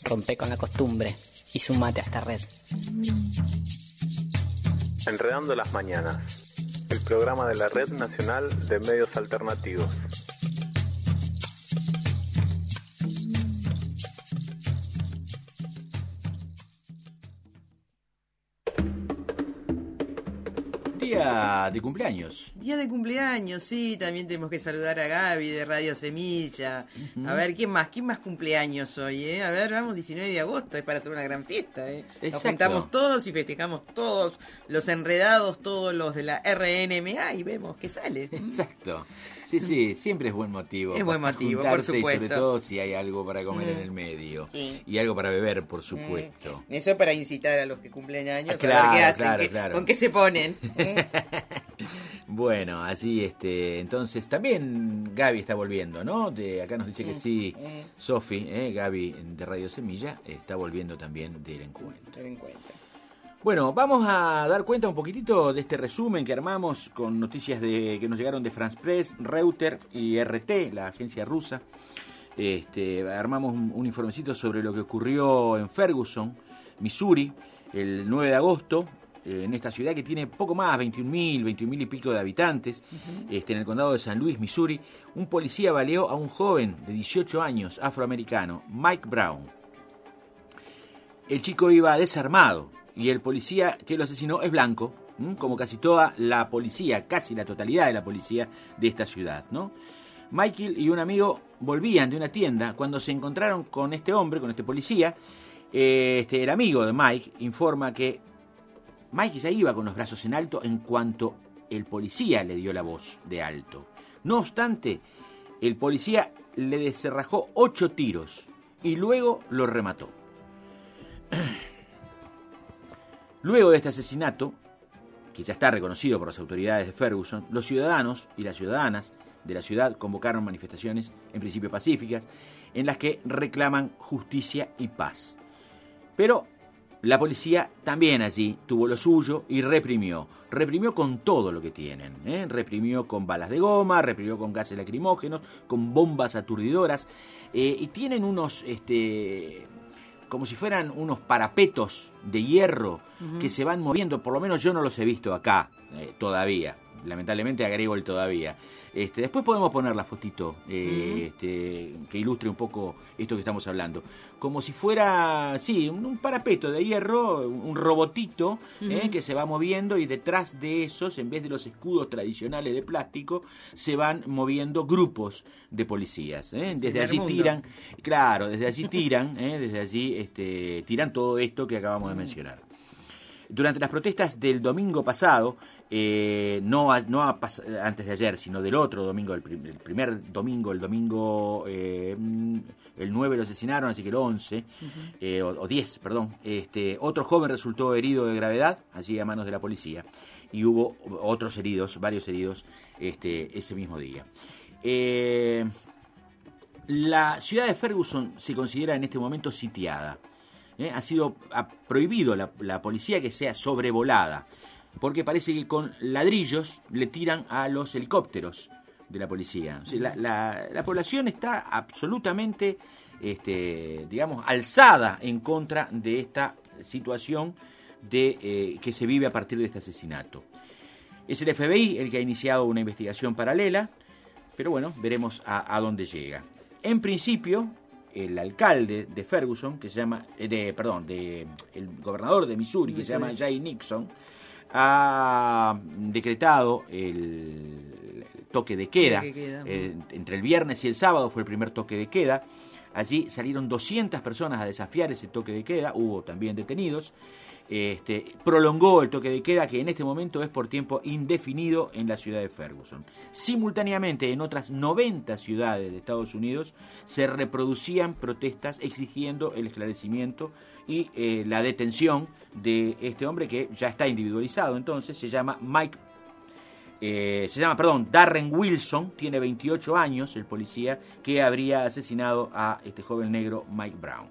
Rompe con la costumbre y sumate a esta red. Enredando las mañanas, el programa de la Red Nacional de Medios Alternativos. Día de cumpleaños. Día de cumpleaños, sí, también tenemos que saludar a Gaby de Radio Semilla. A ver, ¿quién más cumpleaños hoy, A ver, vamos, 19 de agosto, es para hacer una gran fiesta, Nos juntamos todos y festejamos todos, los enredados, todos los de la RNMA y vemos qué sale. Exacto. Sí, siempre es buen motivo. Es buen motivo, por supuesto. Y sobre todo si hay algo para comer en el medio. Sí. Y algo para beber, por supuesto. Eso es para incitar a los que cumplen años, claro, a ver qué hacen, claro. con qué se ponen. Bueno, así entonces también Gaby está volviendo, ¿no? Acá nos dice que sí, Sofi, Gaby de Radio Semilla, está volviendo también del encuentro. Bueno, vamos a dar cuenta un poquitito de este resumen que armamos con noticias que nos llegaron de France Press, Reuters y RT, la agencia rusa. Armamos un informecito sobre lo que ocurrió en Ferguson, Missouri, el 9 de agosto, en esta ciudad que tiene poco más, 21.000 y pico de habitantes, en el condado de San Luis, Missouri. Un policía baleó a un joven de 18 años, afroamericano, Mike Brown. El chico iba desarmado y el policía que lo asesinó es blanco, como casi toda la policía, casi la totalidad de la policía de esta ciudad, ¿no? Michael y un amigo volvían de una tienda cuando se encontraron con este hombre, con este policía. El amigo de Mike informa que Mike ya iba con los brazos en alto en cuanto el policía le dio la voz de alto. No obstante, el policía le descerrajó 8 tiros y luego lo remató. Luego de este asesinato, que ya está reconocido por las autoridades de Ferguson, los ciudadanos y las ciudadanas de la ciudad convocaron manifestaciones, en principio pacíficas, en las que reclaman justicia y paz. Pero la policía también allí tuvo lo suyo y reprimió con todo lo que tienen, reprimió con balas de goma, reprimió con gases lacrimógenos, con bombas aturdidoras, y tienen unos, como si fueran unos parapetos de hierro que se van moviendo, por lo menos yo no los he visto acá todavía. Lamentablemente agrego el todavía. Después podemos poner la fotito que ilustre un poco esto que estamos hablando. Como si fuera, sí, un parapeto de hierro, un robotito que se va moviendo, y detrás de esos, en vez de los escudos tradicionales de plástico, se van moviendo grupos de policías. Desde allí tiran, tiran todo esto que acabamos de mencionar. Durante las protestas del domingo pasado, antes de ayer, sino del otro domingo, el primer domingo, el 9 lo asesinaron, así que el 11, o 10, perdón, otro joven resultó herido de gravedad, allí a manos de la policía, y hubo otros heridos, varios heridos, ese mismo día. La ciudad de Ferguson se considera en este momento sitiada. Ha prohibido la policía que sea sobrevolada, porque parece que con ladrillos le tiran a los helicópteros de la policía. O sea, la población está absolutamente, alzada en contra de esta situación que se vive a partir de este asesinato. Es el FBI el que ha iniciado una investigación paralela, pero bueno, veremos a dónde llega. En principio, el alcalde de Ferguson, que se llama, el gobernador de Missouri, que se llama Jay Nixon, ha decretado el toque de queda. Entre el viernes y el sábado fue el primer toque de queda. Allí salieron 200 personas a desafiar ese toque de queda, hubo también detenidos. Prolongó el toque de queda, que en este momento es por tiempo indefinido en la ciudad de Ferguson. Simultáneamente, en otras 90 ciudades de Estados Unidos se reproducían protestas exigiendo el esclarecimiento y la detención de este hombre, que ya está individualizado. Entonces se llama Darren Wilson, tiene 28 años, el policía que habría asesinado a este joven negro Mike Brown.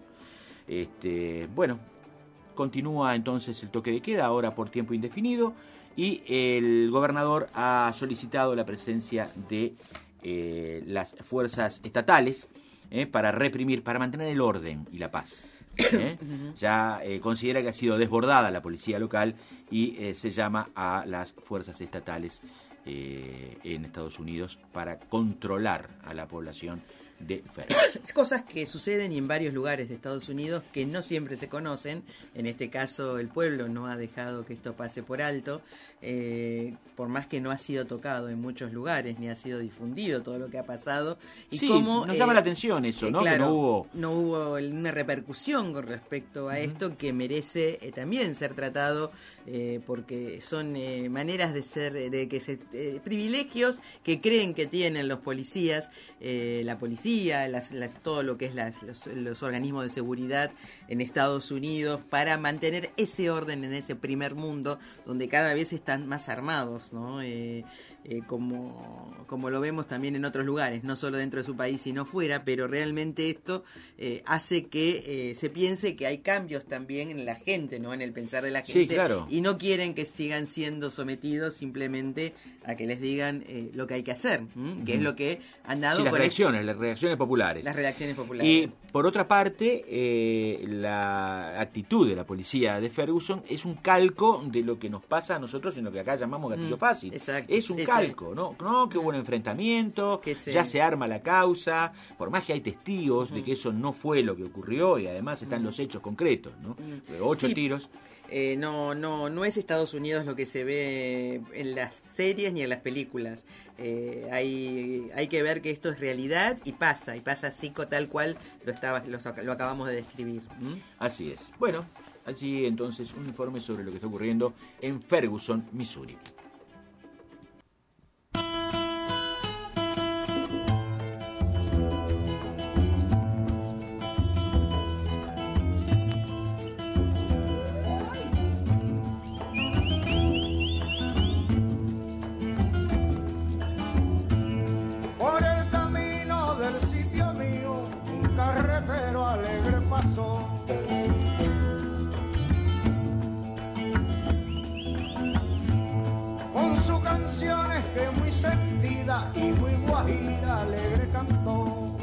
Continúa entonces el toque de queda, ahora por tiempo indefinido, y el gobernador ha solicitado la presencia de las fuerzas estatales para reprimir, para mantener el orden y la paz. Ya considera que ha sido desbordada la policía local y se llama a las fuerzas estatales en Estados Unidos para controlar a la población de Ferguson. Cosas que suceden y en varios lugares de Estados Unidos que no siempre se conocen. En este caso el pueblo no ha dejado que esto pase por alto, por más que no ha sido tocado en muchos lugares ni ha sido difundido todo lo que ha pasado. Y sí, cómo, nos llama la atención eso, ¿no? Claro, que no hubo una repercusión con respecto a esto que merece también ser tratado, porque son maneras de ser, privilegios que creen que tienen los policías, la policía, todo lo que es los organismos de seguridad en Estados Unidos, para mantener ese orden en ese primer mundo donde cada vez están más armados, ¿no? Como lo vemos también en otros lugares, no solo dentro de su país sino fuera, pero realmente esto hace que se piense que hay cambios también en la gente, ¿no? En el pensar de la gente, sí, claro. Y no quieren que sigan siendo sometidos simplemente a que les digan lo que hay que hacer, que es lo que han dado las reacciones populares. Las reacciones populares. Y por otra parte, la actitud de la policía de Ferguson es un calco de lo que nos pasa a nosotros en lo que acá llamamos gatillo fácil. Exacto. Es un calco, ¿no? Que hubo un enfrentamiento, ya se arma la causa, por más que hay testigos de que eso no fue lo que ocurrió y además están los hechos concretos, ¿no? 8 tiros. No es Estados Unidos lo que se ve en las series ni en las películas. Hay que ver que esto es realidad y pasa así tal cual lo acabamos de describir. Así es. Bueno, allí entonces un informe sobre lo que está ocurriendo en Ferguson, Missouri. Y muy guajira alegre cantó.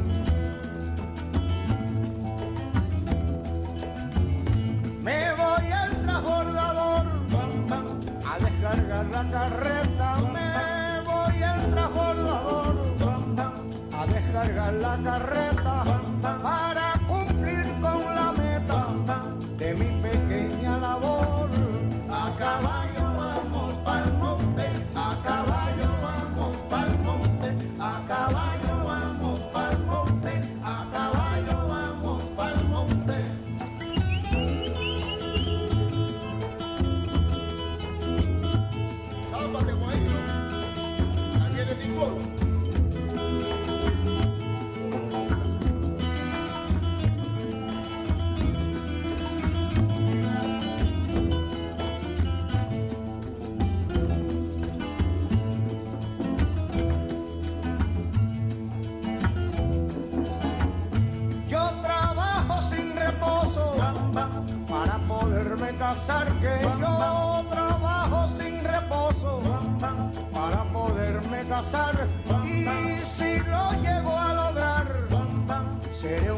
Me voy al transbordador a descargar la carreta. Me voy al transbordador a descargar la carreta para cumplir con la meta de mi pequeña labor. A caballo vamos pa'l monte, a caballo vamos pa'l monte, a caballo vamos pa'l monte, a caballo vamos pa'l monte. Sálvate, guayito, aquí viene Nicolo. Que yo trabajo sin reposo para poderme casar, y si lo llego a lograr seré